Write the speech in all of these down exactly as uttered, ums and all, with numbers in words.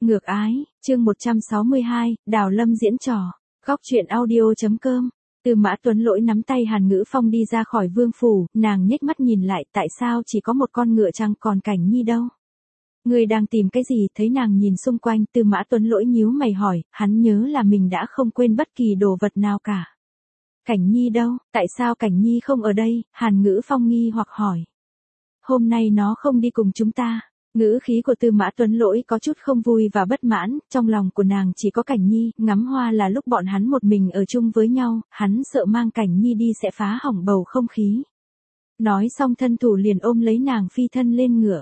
Ngược ái, chương một trăm sáu mươi hai, Đào Lâm diễn trò. Góc truyện audio.com. Tư Mã Tuấn Lỗi nắm tay Hàn Ngữ Phong đi ra khỏi vương phủ, nàng nhếch mắt nhìn lại, tại sao chỉ có một con ngựa chăng còn Cảnh Nhi đâu? Người đang tìm cái gì? Thấy nàng nhìn xung quanh, Tư Mã Tuấn Lỗi nhíu mày hỏi, hắn nhớ là mình đã không quên bất kỳ đồ vật nào cả. Cảnh Nhi đâu? Tại sao Cảnh Nhi không ở đây? Hàn Ngữ Phong nghi hoặc hỏi. Hôm nay nó không đi cùng chúng ta. Ngữ khí của Tư Mã Tuấn Lỗi có chút không vui và bất mãn, trong lòng của nàng chỉ có Cảnh Nhi, ngắm hoa là lúc bọn hắn một mình ở chung với nhau, hắn sợ mang Cảnh Nhi đi sẽ phá hỏng bầu không khí. Nói xong thân thủ liền ôm lấy nàng phi thân lên ngựa.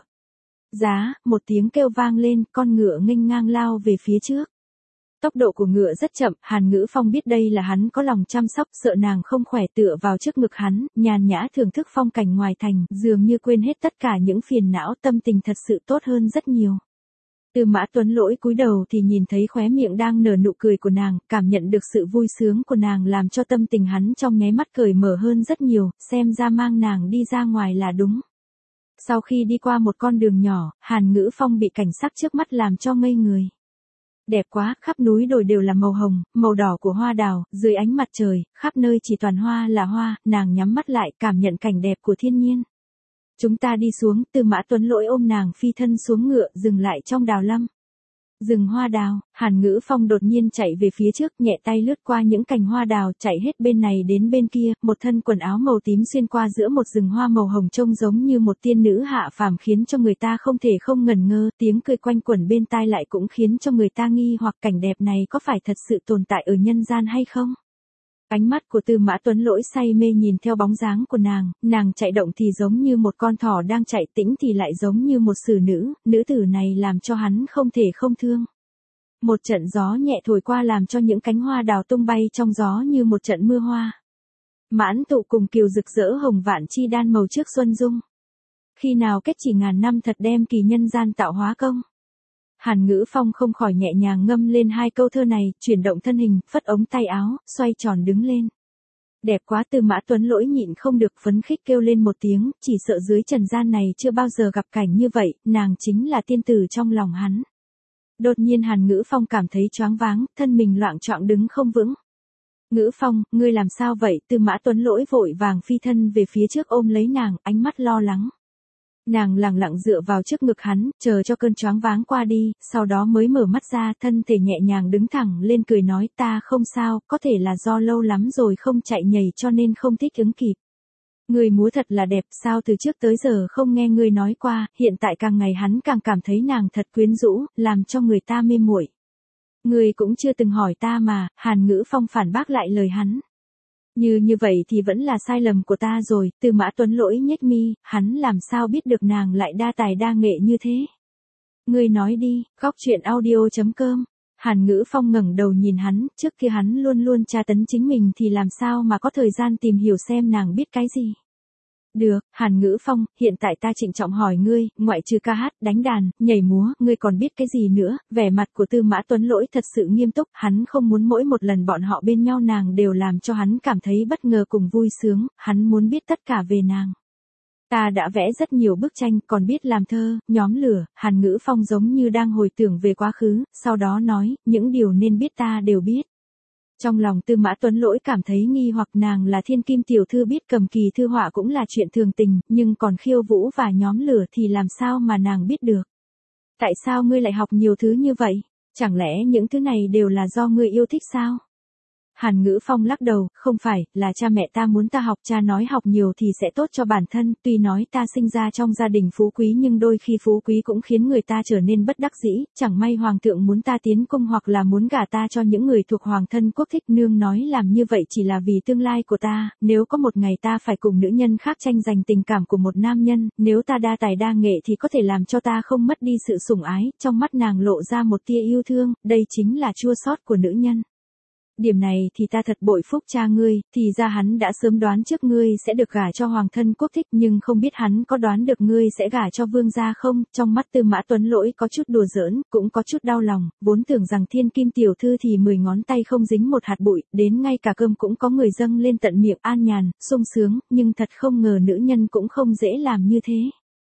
Giá, một tiếng kêu vang lên, con ngựa nghênh ngang lao về phía trước. Tốc độ của ngựa rất chậm, Hàn Ngữ Phong biết đây là hắn có lòng chăm sóc, sợ nàng không khỏe tựa vào trước ngực hắn, nhàn nhã thưởng thức phong cảnh ngoài thành, dường như quên hết tất cả những phiền não, tâm tình thật sự tốt hơn rất nhiều. Tư Mã Tuấn Lỗi cúi đầu thì nhìn thấy khóe miệng đang nở nụ cười của nàng, cảm nhận được sự vui sướng của nàng làm cho tâm tình hắn trong nháy mắt cởi mở hơn rất nhiều, xem ra mang nàng đi ra ngoài là đúng. Sau khi đi qua một con đường nhỏ, Hàn Ngữ Phong bị cảnh sắc trước mắt làm cho ngây người. Đẹp quá, khắp núi đồi đều là màu hồng, màu đỏ của hoa đào, dưới ánh mặt trời, khắp nơi chỉ toàn hoa là hoa, nàng nhắm mắt lại cảm nhận cảnh đẹp của thiên nhiên. Chúng ta đi xuống, Tư Mã Tuấn Lỗi ôm nàng phi thân xuống ngựa, dừng lại trong đào lâm. Rừng hoa đào, Hàn Ngữ Phong đột nhiên chạy về phía trước, nhẹ tay lướt qua những cành hoa đào, chạy hết bên này đến bên kia, một thân quần áo màu tím xuyên qua giữa một rừng hoa màu hồng trông giống như một tiên nữ hạ phàm khiến cho người ta không thể không ngẩn ngơ, tiếng cười quanh quẩn bên tai lại cũng khiến cho người ta nghi hoặc cảnh đẹp này có phải thật sự tồn tại ở nhân gian hay không? Ánh mắt của Tư Mã Tuấn Lỗi say mê nhìn theo bóng dáng của nàng, nàng chạy động thì giống như một con thỏ đang chạy, tĩnh thì lại giống như một xử nữ, nữ tử này làm cho hắn không thể không thương. Một trận gió nhẹ thổi qua làm cho những cánh hoa đào tung bay trong gió như một trận mưa hoa. Mãn tụ cùng kiều rực rỡ hồng vạn chi đan màu trước xuân dung. Khi nào kết chỉ ngàn năm thật đem kỳ nhân gian tạo hóa công. Hàn Ngữ Phong không khỏi nhẹ nhàng ngâm lên hai câu thơ này, chuyển động thân hình, phất ống tay áo, xoay tròn đứng lên. Đẹp quá, Tư Mã Tuấn Lỗi nhịn không được phấn khích kêu lên một tiếng, chỉ sợ dưới trần gian này chưa bao giờ gặp cảnh như vậy, nàng chính là tiên tử trong lòng hắn. Đột nhiên Hàn Ngữ Phong cảm thấy choáng váng, thân mình loạng choạng đứng không vững. Ngữ Phong, ngươi làm sao vậy? Tư Mã Tuấn Lỗi vội vàng phi thân về phía trước ôm lấy nàng, ánh mắt lo lắng. Nàng lặng lặng dựa vào trước ngực hắn, chờ cho cơn choáng váng qua đi, sau đó mới mở mắt ra, thân thể nhẹ nhàng đứng thẳng lên cười nói, ta không sao, có thể là do lâu lắm rồi không chạy nhảy cho nên không thích ứng kịp. Người múa thật là đẹp, sao từ trước tới giờ không nghe ngươi nói qua, hiện tại càng ngày hắn càng cảm thấy nàng thật quyến rũ, làm cho người ta mê muội. Ngươi cũng chưa từng hỏi ta mà, Hàn Ngữ Phong phản bác lại lời hắn. Như như vậy thì vẫn là sai lầm của ta rồi, Tư Mã Tuấn Lỗi nhếch mi, hắn làm sao biết được nàng lại đa tài đa nghệ như thế. Ngươi nói đi, góc truyện audio.com. Hàn Ngữ Phong ngẩng đầu nhìn hắn, trước kia hắn luôn luôn tra tấn chính mình thì làm sao mà có thời gian tìm hiểu xem nàng biết cái gì. Được, Hàn Ngữ Phong, hiện tại ta trịnh trọng hỏi ngươi, ngoại trừ ca hát, đánh đàn, nhảy múa, ngươi còn biết cái gì nữa? Vẻ mặt của Tư Mã Tuấn Lỗi thật sự nghiêm túc, hắn không muốn mỗi một lần bọn họ bên nhau nàng đều làm cho hắn cảm thấy bất ngờ cùng vui sướng, hắn muốn biết tất cả về nàng. Ta đã vẽ rất nhiều bức tranh, còn biết làm thơ, nhóm lửa, Hàn Ngữ Phong giống như đang hồi tưởng về quá khứ, sau đó nói, những điều nên biết ta đều biết. Trong lòng Tư Mã Tuấn Lỗi cảm thấy nghi hoặc, nàng là thiên kim tiểu thư biết cầm kỳ thư họa cũng là chuyện thường tình, nhưng còn khiêu vũ và nhóm lửa thì làm sao mà nàng biết được. Tại sao ngươi lại học nhiều thứ như vậy? Chẳng lẽ những thứ này đều là do ngươi yêu thích sao? Hàn Ngữ Phong lắc đầu, không phải, là cha mẹ ta muốn ta học, cha nói học nhiều thì sẽ tốt cho bản thân, tuy nói ta sinh ra trong gia đình phú quý nhưng đôi khi phú quý cũng khiến người ta trở nên bất đắc dĩ, chẳng may hoàng thượng muốn ta tiến cung hoặc là muốn gả ta cho những người thuộc hoàng thân quốc thích, nương nói làm như vậy chỉ là vì tương lai của ta, nếu có một ngày ta phải cùng nữ nhân khác tranh giành tình cảm của một nam nhân, nếu ta đa tài đa nghệ thì có thể làm cho ta không mất đi sự sủng ái, trong mắt nàng lộ ra một tia yêu thương, đây chính là chua xót của nữ nhân. Điểm này thì ta thật bội phúc cha ngươi, thì ra hắn đã sớm đoán trước ngươi sẽ được gả cho hoàng thân quốc thích, nhưng không biết hắn có đoán được ngươi sẽ gả cho vương gia không. Trong mắt Tư Mã Tuấn Lỗi có chút đùa giỡn, cũng có chút đau lòng, vốn tưởng rằng thiên kim tiểu thư thì mười ngón tay không dính một hạt bụi, đến ngay cả cơm cũng có người dâng lên tận miệng, an nhàn, sung sướng, nhưng thật không ngờ nữ nhân cũng không dễ làm như thế.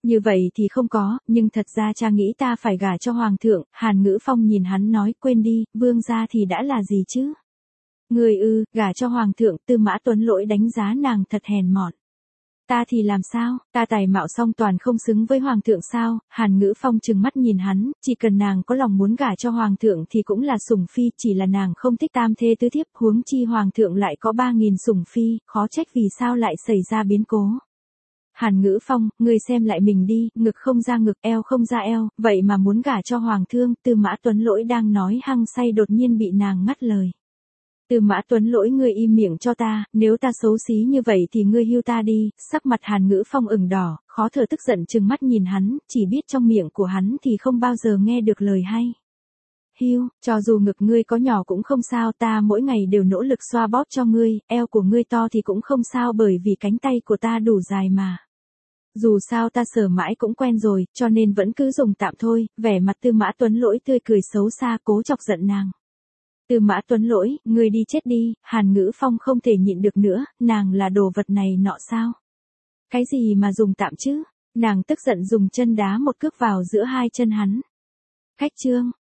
Như vậy thì không có, nhưng thật ra cha nghĩ ta phải gả cho hoàng thượng, Hàn Ngữ Phong nhìn hắn nói, quên đi, vương gia thì đã là gì chứ? Người ư, gả cho hoàng thượng, Tư Mã Tuấn Lỗi đánh giá nàng thật hèn mọn. Ta thì làm sao, ta tài mạo song toàn không xứng với hoàng thượng sao? Hàn Ngữ Phong trừng mắt nhìn hắn, chỉ cần nàng có lòng muốn gả cho hoàng thượng thì cũng là sủng phi, chỉ là nàng không thích tam thê tứ thiếp, huống chi hoàng thượng lại có ba nghìn sủng phi, khó trách vì sao lại xảy ra biến cố. Hàn Ngữ Phong, ngươi xem lại mình đi, ngực không ra ngực, eo không ra eo, vậy mà muốn gả cho hoàng thương, Tư Mã Tuấn Lỗi đang nói hăng say đột nhiên bị nàng ngắt lời. Tư Mã Tuấn Lỗi, ngươi im miệng cho ta, nếu ta xấu xí như vậy thì ngươi hưu ta đi. Sắc mặt Hàn Ngữ Phong ửng đỏ, khó thở tức giận trừng mắt nhìn hắn, chỉ biết trong miệng của hắn thì không bao giờ nghe được lời hay. Hưu, cho dù ngực ngươi có nhỏ cũng không sao, ta mỗi ngày đều nỗ lực xoa bóp cho ngươi, eo của ngươi to thì cũng không sao bởi vì cánh tay của ta đủ dài mà. Dù sao ta sờ mãi cũng quen rồi, cho nên vẫn cứ dùng tạm thôi. Vẻ mặt Tư Mã Tuấn Lỗi tươi cười xấu xa cố chọc giận nàng. Tư Mã Tuấn Lỗi, ngươi đi chết đi, Hàn Ngữ Phong không thể nhịn được nữa, nàng là đồ vật này nọ sao? Cái gì mà dùng tạm chứ? Nàng tức giận dùng chân đá một cước vào giữa hai chân hắn. Khách trương,